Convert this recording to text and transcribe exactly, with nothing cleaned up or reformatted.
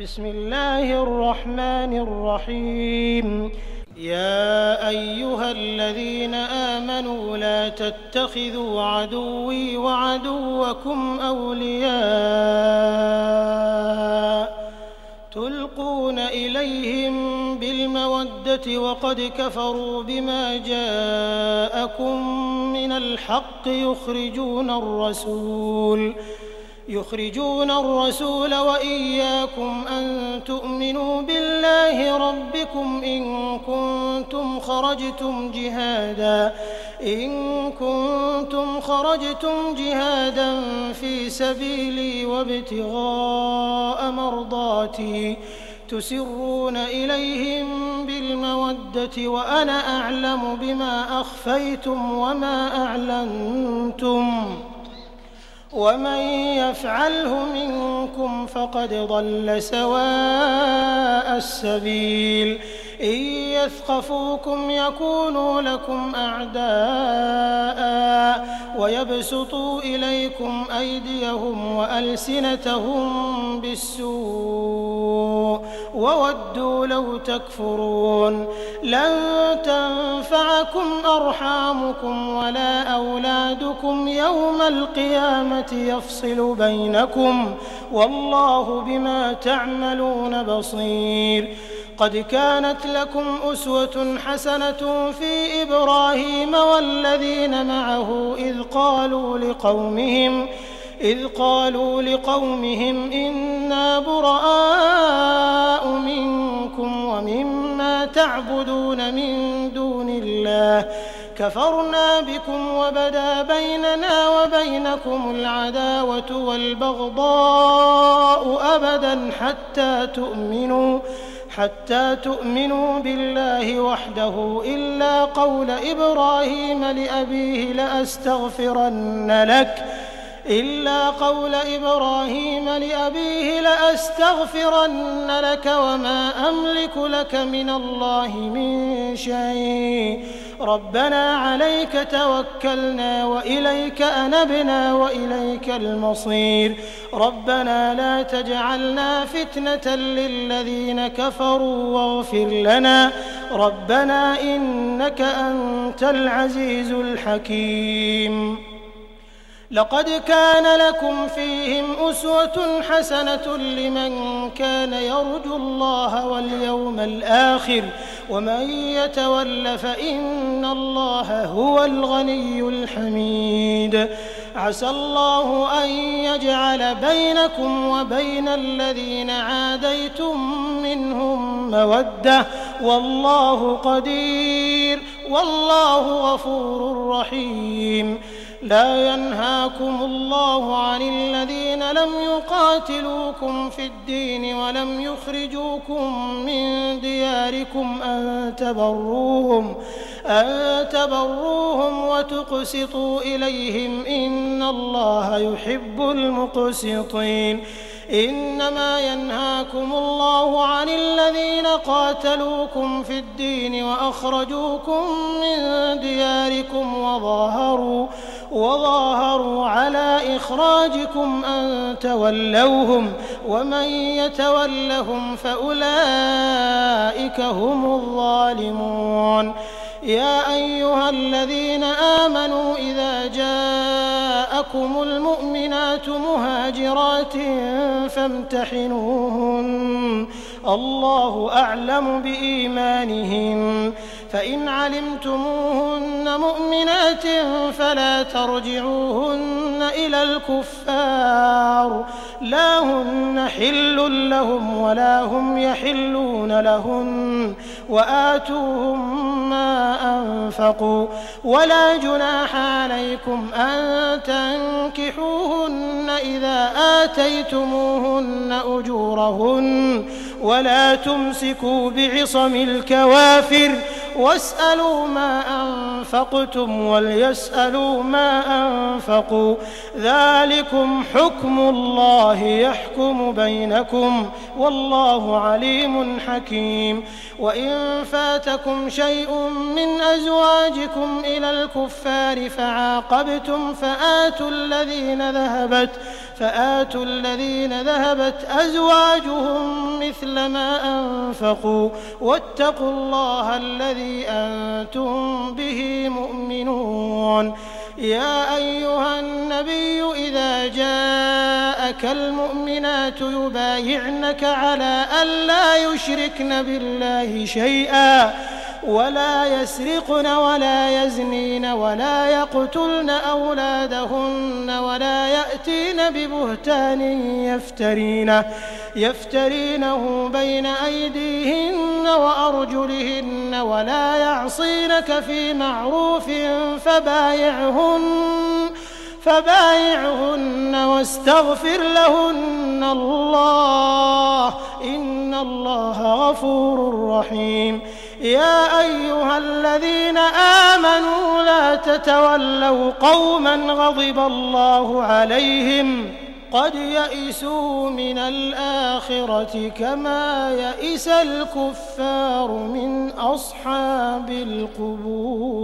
بسم الله الرحمن الرحيم يا أيها الذين آمنوا لا تتخذوا عدوي وعدوكم أولياء تلقون إليهم بالمودة وقد كفروا بما جاءكم من الحق يخرجون الرسول يخرجون الرسول وإياكم أن تؤمنوا بالله ربكم إن كنتم خرجتم جهادا إن كنتم خرجتم جهادا في سبيلي وابتغاء مرضاتي تسرون إليهم بالمودة وأنا أعلم بما أخفيتم وما أعلنتم ومن يفعله منكم فقد ضل سواء السبيل إن يثقفوكم يكونوا لكم أعداء ويبسطوا إليكم أيديهم وألسنتهم بالسوء وودوا لو تكفرون لن تنفعكم أرحامكم ولا أولادكم يوم القيامة يفصل بينكم والله بما تعملون بصير قد كانت لكم أسوة حسنة في إبراهيم والذين معه إذ قالوا لقومهم إذ قالوا لقومهم إنا براء منكم ومما تعبدون من دون الله كفرنا بكم وبدا بيننا وبينكم العداوة والبغضاء أبدا حتى تؤمنوا حتى تؤمنوا بالله وحده إلا قول إبراهيم لأبيه لأستغفرن لك إلا قول إبراهيم لأبيه لأستغفرن لك وما أملك لك من الله من شيء ربنا عليك توكلنا وإليك أنبنا وإليك المصير ربنا لا تجعلنا فتنة للذين كفروا واغفر لنا ربنا إنك أنت العزيز الحكيم لقد كان لكم فيهم أسوة حسنة لمن كان يرجو الله واليوم الآخر ومن يتول فإن الله هو الغني الحميد عسى الله أن يجعل بينكم وبين الذين عاديتم منهم مودة والله قدير والله غفور رحيم لا ينهاكم الله عن الذين لم يقاتلوكم في الدين ولم يخرجوكم من دياركم أن تبروهم أن تبروهم وتقسطوا إليهم إن الله يحب المقسطين إنما ينهاكم الله عن الذين قاتلوكم في الدين وأخرجوكم من دياركم وظاهروا وظاهروا على إخراجكم أن تولوهم ومن يتولهم فأولئك هم الظالمون يا أيها الذين آمنوا إذا جاءكم المؤمنات مهاجرات فامتحنوهن الله أعلم بإيمانهن فإن علمتموهن مؤمنات فلا ترجعوهن إلى الكفار لا هن حل لهم ولا هم يحلون لهن وآتوهم ما أنفقوا ولا جناح عليكم أن تنكحوهن إذا آتيتموهن أجورهن ولا تمسكوا بعصم الكوافر واسألوا ما أنفقتم وليسألوا ما أنفقوا ذلكم حكم الله يحكم بينكم والله عليم حكيم وإن فاتكم شيء من أزواجكم إلى الكفار فعاقبتم فآتوا الذين ذهبت فآتوا الذين ذهبت أزواجهم مثل ما أنفقوا واتقوا الله الذي أنتم به مؤمنون. يا أيها النبي إذا جاءك المؤمنات يبايعنك على أن لا يشركن بالله شيئا ولا يسرقن ولا يزنين ولا يقتلن أولادهن ولا يأتين ببهتان يفترينه, يفترينه بين أيديهن وأرجلهن ولا يعصينك في معروف فبايعهن فبايعهن واستغفر لهن الله إن الله غفور رحيم. يا أيها الذين آمنوا لا تتولوا قوما غضب الله عليهم قد يئسوا من الآخرة كما يئس الكفار من أصحاب القبور.